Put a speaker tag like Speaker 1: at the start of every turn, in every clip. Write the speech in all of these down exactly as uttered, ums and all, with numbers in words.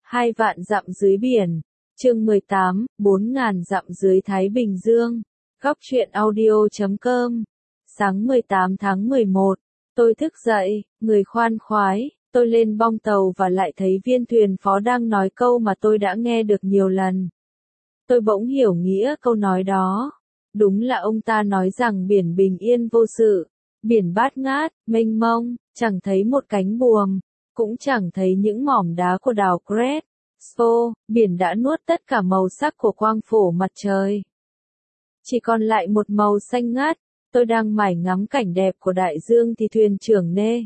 Speaker 1: Hai vạn dặm dưới biển. Chương mười tám, bốn ngàn dặm dưới Thái Bình Dương. Góc truyện audio chấm com. Sáng mười tám tháng mười một, tôi thức dậy, người khoan khoái, tôi lên bong tàu và lại thấy viên thuyền phó đang nói câu mà tôi đã nghe được nhiều lần. Tôi bỗng hiểu nghĩa câu nói đó. Đúng là ông ta nói rằng biển bình yên vô sự, biển bát ngát, mênh mông, chẳng thấy một cánh buồm, cũng chẳng thấy những mỏm đá của đảo Crete. Spo, biển đã nuốt tất cả màu sắc của quang phổ mặt trời. Chỉ còn lại một màu xanh ngát. Tôi đang mải ngắm cảnh đẹp của đại dương thì thuyền trưởng Nê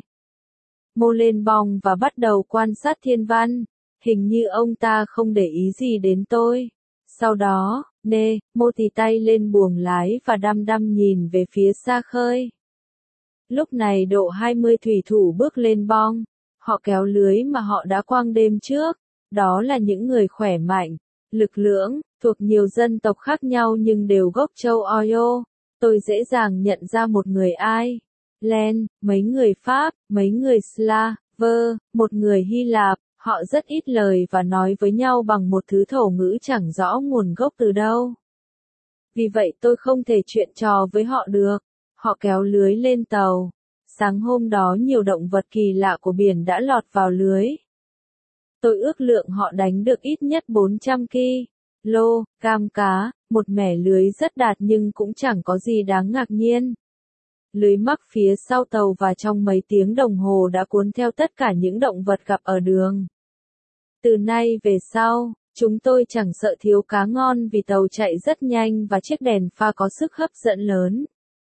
Speaker 1: Mô lên bong và bắt đầu quan sát thiên văn. Hình như ông ta không để ý gì đến tôi. Sau đó, Nê Mô thì tay lên buồng lái và đăm đăm nhìn về phía xa khơi. Lúc này độ hai mươi thủy thủ bước lên bong. Họ kéo lưới mà họ đã quăng đêm trước. Đó là những người khỏe mạnh, lực lưỡng, thuộc nhiều dân tộc khác nhau nhưng đều gốc châu Oyo. Tôi dễ dàng nhận ra một người Ai, Len, mấy người Pháp, mấy người Slav, một người Hy Lạp. Họ rất ít lời và nói với nhau bằng một thứ thổ ngữ chẳng rõ nguồn gốc từ đâu. Vì vậy tôi không thể chuyện trò với họ được. Họ kéo lưới lên tàu. Sáng hôm đó nhiều động vật kỳ lạ của biển đã lọt vào lưới. Tôi ước lượng họ đánh được ít nhất bốn trăm ki lô gam cá, một mẻ lưới rất đạt nhưng cũng chẳng có gì đáng ngạc nhiên. Lưới mắc phía sau tàu và trong mấy tiếng đồng hồ đã cuốn theo tất cả những động vật gặp ở đường. Từ nay về sau, chúng tôi chẳng sợ thiếu cá ngon vì tàu chạy rất nhanh và chiếc đèn pha có sức hấp dẫn lớn.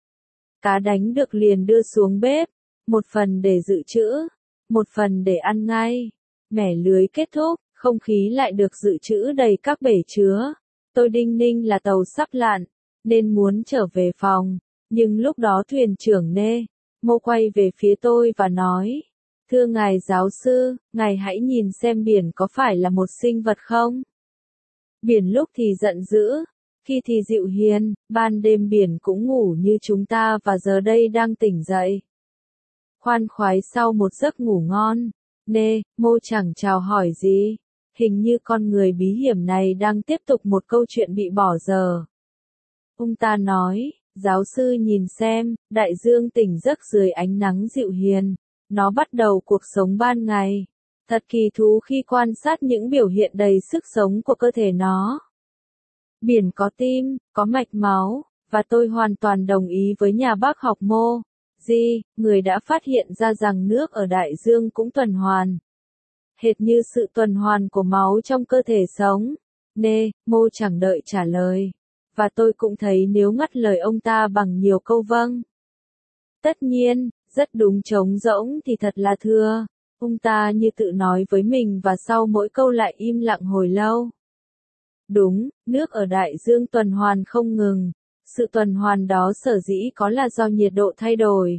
Speaker 1: Cá đánh được liền đưa xuống bếp, một phần để dự trữ, một phần để ăn ngay. Mẻ lưới kết thúc, không khí lại được dự trữ đầy các bể chứa. Tôi đinh ninh là tàu sắp lặn, nên muốn trở về phòng. Nhưng lúc đó thuyền trưởng Nê Mô quay về phía tôi và nói: Thưa ngài giáo sư, ngài hãy nhìn xem biển có phải là một sinh vật không? Biển lúc thì giận dữ, khi thì dịu hiền, ban đêm biển cũng ngủ như chúng ta và giờ đây đang tỉnh dậy. Khoan khoái sau một giấc ngủ ngon. Nê Mô chẳng chào hỏi gì. Hình như con người bí hiểm này đang tiếp tục một câu chuyện bị bỏ dở. Ông ta nói: Giáo sư nhìn xem, đại dương tỉnh giấc dưới ánh nắng dịu hiền. Nó bắt đầu cuộc sống ban ngày. Thật kỳ thú khi quan sát những biểu hiện đầy sức sống của cơ thể nó. Biển có tim, có mạch máu, và tôi hoàn toàn đồng ý với nhà bác học Mô Di, người đã phát hiện ra rằng nước ở đại dương cũng tuần hoàn. Hệt như sự tuần hoàn của máu trong cơ thể sống. Nê Mô chẳng đợi trả lời. Và tôi cũng thấy nếu ngắt lời ông ta bằng nhiều câu vâng. Tất nhiên, rất đúng trống rỗng thì thật là thưa. Ông ta như tự nói với mình và sau mỗi câu lại im lặng hồi lâu. Đúng, nước ở đại dương tuần hoàn không ngừng. Sự tuần hoàn đó sở dĩ có là do nhiệt độ thay đổi.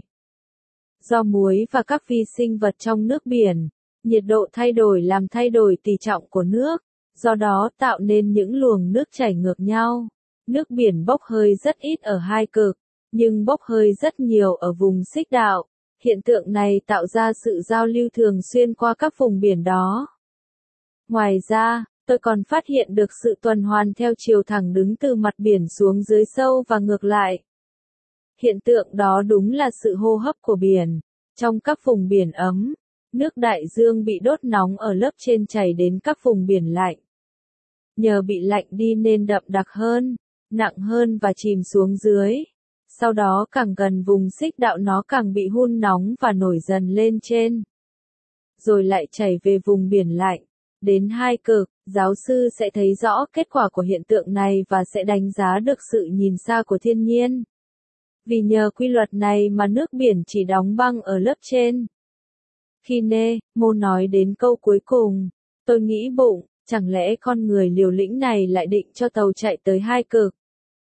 Speaker 1: Do muối và các vi sinh vật trong nước biển, nhiệt độ thay đổi làm thay đổi tỷ trọng của nước, do đó tạo nên những luồng nước chảy ngược nhau. Nước biển bốc hơi rất ít ở hai cực, nhưng bốc hơi rất nhiều ở vùng xích đạo. Hiện tượng này tạo ra sự giao lưu thường xuyên qua các vùng biển đó. Ngoài ra, tôi còn phát hiện được sự tuần hoàn theo chiều thẳng đứng từ mặt biển xuống dưới sâu và ngược lại. Hiện tượng đó đúng là sự hô hấp của biển. Trong các vùng biển ấm, nước đại dương bị đốt nóng ở lớp trên chảy đến các vùng biển lạnh. Nhờ bị lạnh đi nên đậm đặc hơn, nặng hơn và chìm xuống dưới. Sau đó càng gần vùng xích đạo nó càng bị hun nóng và nổi dần lên trên. Rồi lại chảy về vùng biển lạnh. Đến hai cực, giáo sư sẽ thấy rõ kết quả của hiện tượng này và sẽ đánh giá được sự nhìn xa của thiên nhiên. Vì nhờ quy luật này mà nước biển chỉ đóng băng ở lớp trên. Khi Nê Mô nói đến câu cuối cùng, tôi nghĩ bụng, chẳng lẽ con người liều lĩnh này lại định cho tàu chạy tới hai cực.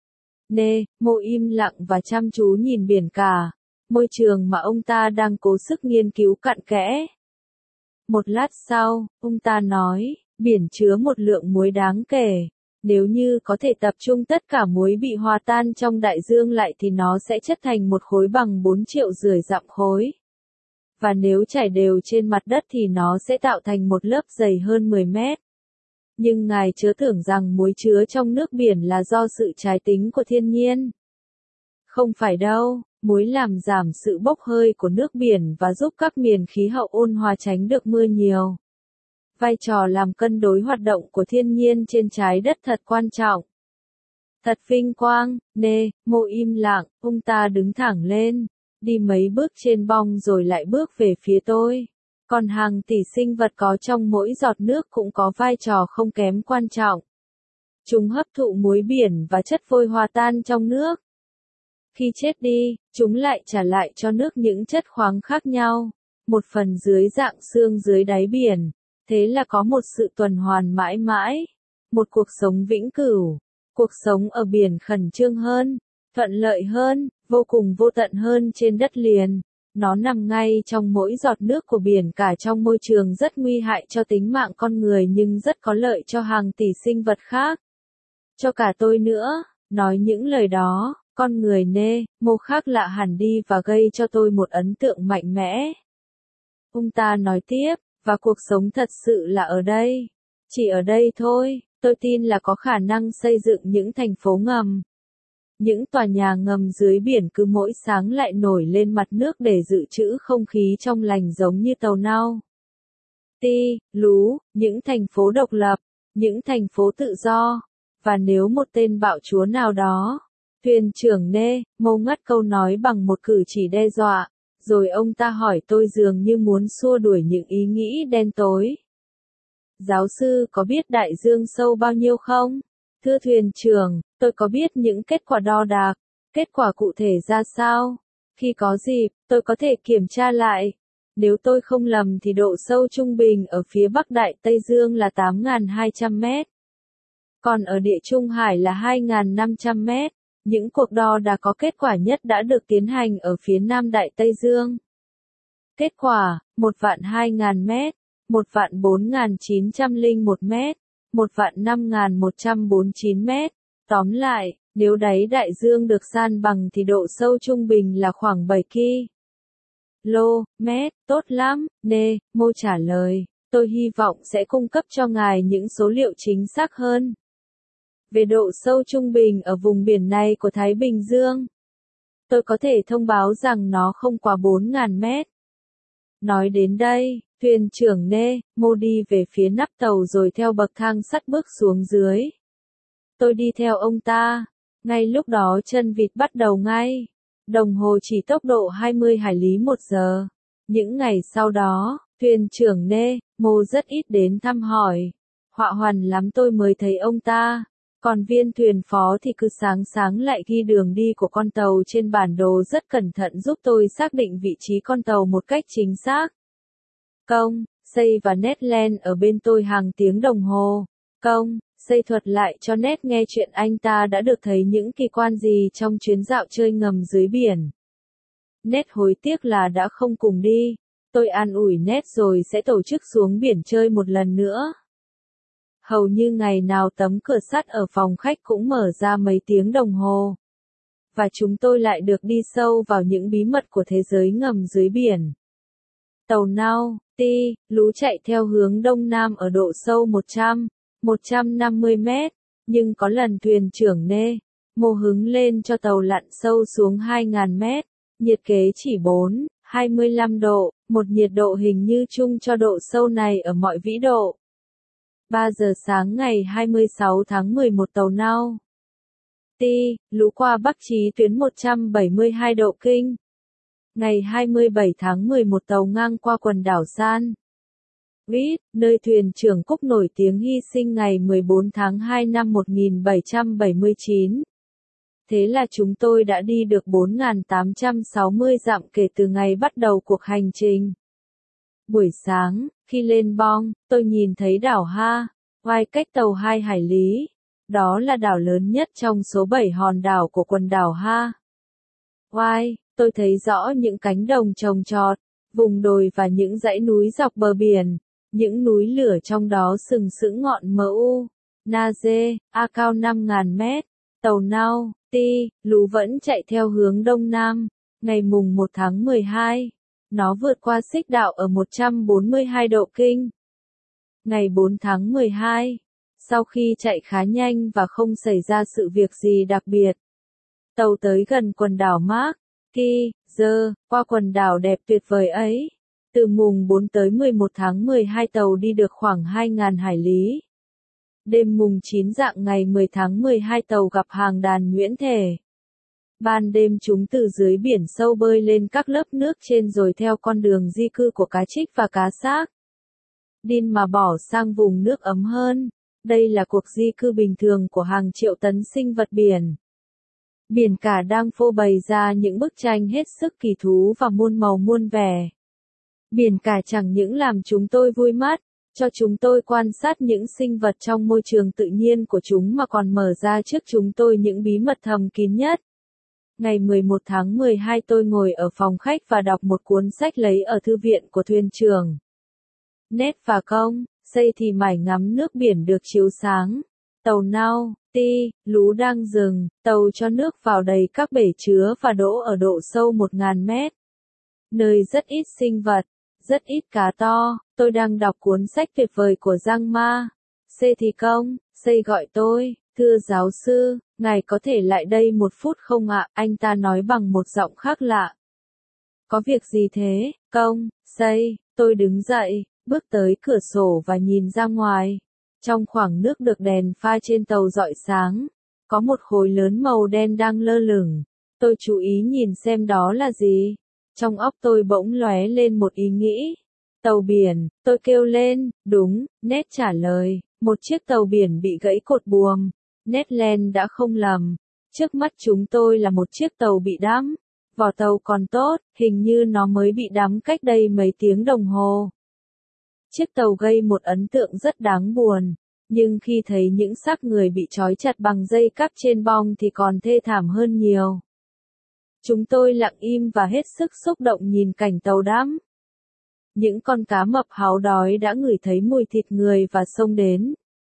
Speaker 1: Nê Mô im lặng và chăm chú nhìn biển cả, môi trường mà ông ta đang cố sức nghiên cứu cặn kẽ. Một lát sau, ông ta nói, biển chứa một lượng muối đáng kể. Nếu như có thể tập trung tất cả muối bị hòa tan trong đại dương lại thì nó sẽ chất thành một khối bằng bốn triệu rưỡi dặm khối. Và nếu chảy đều trên mặt đất thì nó sẽ tạo thành một lớp dày hơn mười mét. Nhưng ngài chớ tưởng rằng muối chứa trong nước biển là do sự trái tính của thiên nhiên. Không phải đâu, muối làm giảm sự bốc hơi của nước biển và giúp các miền khí hậu ôn hòa tránh được mưa nhiều. Vai trò làm cân đối hoạt động của thiên nhiên trên trái đất thật quan trọng. Thật vinh quang, nê, mô im lặng, ông ta đứng thẳng lên, đi mấy bước trên bong rồi lại bước về phía tôi. Còn hàng tỷ sinh vật có trong mỗi giọt nước cũng có vai trò không kém quan trọng. Chúng hấp thụ muối biển và chất vôi hòa tan trong nước. Khi chết đi, chúng lại trả lại cho nước những chất khoáng khác nhau, một phần dưới dạng xương dưới đáy biển. Thế là có một sự tuần hoàn mãi mãi, một cuộc sống vĩnh cửu, cuộc sống ở biển khẩn trương hơn, thuận lợi hơn, vô cùng vô tận hơn trên đất liền. Nó nằm ngay trong mỗi giọt nước của biển, cả trong môi trường rất nguy hại cho tính mạng con người nhưng rất có lợi cho hàng tỷ sinh vật khác. Cho cả tôi nữa, nói những lời đó, con người nê, mô khác lạ hẳn đi và gây cho tôi một ấn tượng mạnh mẽ. Ông ta nói tiếp, và cuộc sống thật sự là ở đây. Chỉ ở đây thôi, tôi tin là có khả năng xây dựng những thành phố ngầm. Những tòa nhà ngầm dưới biển cứ mỗi sáng lại nổi lên mặt nước để dự trữ không khí trong lành giống như tàu nao. Ti, lú, những thành phố độc lập, những thành phố tự do. Và nếu một tên bạo chúa nào đó, thuyền trưởng nê, mô ngắt câu nói bằng một cử chỉ đe dọa, rồi ông ta hỏi tôi dường như muốn xua đuổi những ý nghĩ đen tối. Giáo sư có biết đại dương sâu bao nhiêu không? Thưa thuyền trưởng, tôi có biết những kết quả đo đạc, kết quả cụ thể ra sao? Khi có dịp, tôi có thể kiểm tra lại. Nếu tôi không lầm thì độ sâu trung bình ở phía Bắc Đại Tây Dương là tám nghìn hai trăm mét. Còn ở Địa Trung Hải là hai nghìn năm trăm mét. Những cuộc đo đạc có kết quả nhất đã được tiến hành ở phía Nam Đại Tây Dương. Kết quả, một vạn hai nghìn mét, một vạn bốn nghìn chín trăm lẻ một mét, một vạn năm nghìn một trăm bốn mươi chín mét. Tóm lại, nếu đáy đại dương được san bằng thì độ sâu trung bình là khoảng bảy ki lô mét, tốt lắm, nê, mô trả lời. Tôi hy vọng sẽ cung cấp cho ngài những số liệu chính xác hơn về độ sâu trung bình ở vùng biển này của Thái Bình Dương. Tôi có thể thông báo rằng nó không quá bốn nghìn mét. Nói đến đây, thuyền trưởng nê, mô đi về phía nắp tàu rồi theo bậc thang sắt bước xuống dưới. Tôi đi theo ông ta. Ngay lúc đó chân vịt bắt đầu ngay. Đồng hồ chỉ tốc độ hai mươi hải lý một giờ. Những ngày sau đó, thuyền trưởng nê, mô rất ít đến thăm hỏi. Họa hoằn lắm tôi mới thấy ông ta. Còn viên thuyền phó thì cứ sáng sáng lại ghi đường đi của con tàu trên bản đồ rất cẩn thận giúp tôi xác định vị trí con tàu một cách chính xác. Công, xây và Ned ở bên tôi hàng tiếng đồng hồ. Công, xây thuật lại cho Ned nghe chuyện anh ta đã được thấy những kỳ quan gì trong chuyến dạo chơi ngầm dưới biển. Ned hối tiếc là đã không cùng đi. Tôi an ủi Ned rồi sẽ tổ chức xuống biển chơi một lần nữa. Hầu như ngày nào tấm cửa sắt ở phòng khách cũng mở ra mấy tiếng đồng hồ. Và chúng tôi lại được đi sâu vào những bí mật của thế giới ngầm dưới biển. Tàu nao, ti, lú chạy theo hướng đông nam ở độ sâu một trăm, một trăm năm mươi mét, nhưng có lần thuyền trưởng nê, mô hứng lên cho tàu lặn sâu xuống hai nghìn mét, nhiệt kế chỉ bốn, hai mươi lăm độ, một nhiệt độ hình như chung cho độ sâu này ở mọi vĩ độ. ba giờ sáng ngày hai mươi sáu tháng mười một tàu nao. Ti, lú qua Bắc Chí tuyến một trăm bảy mươi hai độ kinh. Ngày hai mươi bảy tháng mười một tàu ngang qua quần đảo San Vít, nơi thuyền trưởng Cúc nổi tiếng hy sinh ngày mười bốn tháng hai năm một nghìn bảy trăm bảy mươi chín. Thế là chúng tôi đã đi được bốn nghìn tám trăm sáu mươi dặm kể từ ngày bắt đầu cuộc hành trình. Buổi sáng, khi lên bong, tôi nhìn thấy đảo Ha, Oai cách tàu hai hải lý. Đó là đảo lớn nhất trong số bảy hòn đảo của quần đảo Ha. Oai, tôi thấy rõ những cánh đồng trồng trọt, vùng đồi và những dãy núi dọc bờ biển. Những núi lửa trong đó sừng sững ngọn mu, Naze, A cao năm nghìn mét. Tàu nao, ti, lú vẫn chạy theo hướng đông nam. Ngày mùng một tháng mười hai, nó vượt qua xích đạo ở một trăm bốn mươi hai độ kinh. Ngày bốn tháng mười hai, Sau khi chạy khá nhanh và không xảy ra sự việc gì đặc biệt, tàu tới gần quần đảo Mark Ki Giờ, qua quần đảo đẹp tuyệt vời ấy. Từ mùng bốn tới mười một tháng mười hai tàu đi được khoảng hai nghìn hải lý. Đêm mùng chín rạng ngày mười tháng mười hai tàu gặp hàng đàn nhuyễn thể. Ban đêm chúng từ dưới biển sâu bơi lên các lớp nước trên rồi theo con đường di cư của cá trích và cá xác Đin mà bỏ sang vùng nước ấm hơn. Đây là cuộc di cư bình thường của hàng triệu tấn sinh vật biển. Biển cả đang phô bày ra những bức tranh hết sức kỳ thú và muôn màu muôn vẻ. Biển cả chẳng những làm chúng tôi vui mắt, cho chúng tôi quan sát những sinh vật trong môi trường tự nhiên của chúng mà còn mở ra trước chúng tôi những bí mật thầm kín nhất. Ngày mười một tháng mười hai tôi ngồi ở phòng khách và đọc một cuốn sách lấy ở thư viện của thuyền trưởng. Ned và Công, Xây thì mải ngắm nước biển được chiếu sáng. Tàu Nau, Ti, Lú đang dừng, tàu cho nước vào đầy các bể chứa và đỗ ở độ sâu một nghìn mét. Nơi rất ít sinh vật, rất ít cá to. Tôi đang đọc cuốn sách tuyệt vời của Giang Ma. Xây thì Công, Xây gọi tôi, thưa giáo sư, ngài có thể lại đây một phút không ạ? Anh ta nói bằng một giọng khác lạ. Có việc gì thế, Công, Xây? Tôi đứng dậy, bước tới cửa sổ và nhìn ra ngoài. Trong khoảng nước được đèn pha trên tàu rọi sáng, có một khối lớn màu đen đang lơ lửng. Tôi chú ý nhìn xem đó là gì. Trong óc tôi bỗng lóe lên một ý nghĩ. Tàu biển, tôi kêu lên, đúng, Ned trả lời, một chiếc tàu biển bị gãy cột buồm. Ned Land đã không lầm. Trước mắt chúng tôi là một chiếc tàu bị đắm. Vỏ tàu còn tốt, hình như nó mới bị đắm cách đây mấy tiếng đồng hồ. Chiếc tàu gây một ấn tượng rất đáng buồn, nhưng khi thấy những xác người bị trói chặt bằng dây cáp trên bong thì còn thê thảm hơn nhiều. Chúng tôi lặng im và hết sức xúc động nhìn cảnh tàu đắm. Những con cá mập háo đói đã ngửi thấy mùi thịt người và xông đến.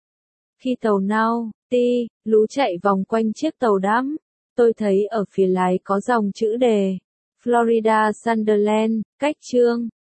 Speaker 1: Khi tàu Nau, Ti, Lú chạy vòng quanh chiếc tàu đắm, tôi thấy ở phía lái có dòng chữ đề Florida Sunderland, cách chương.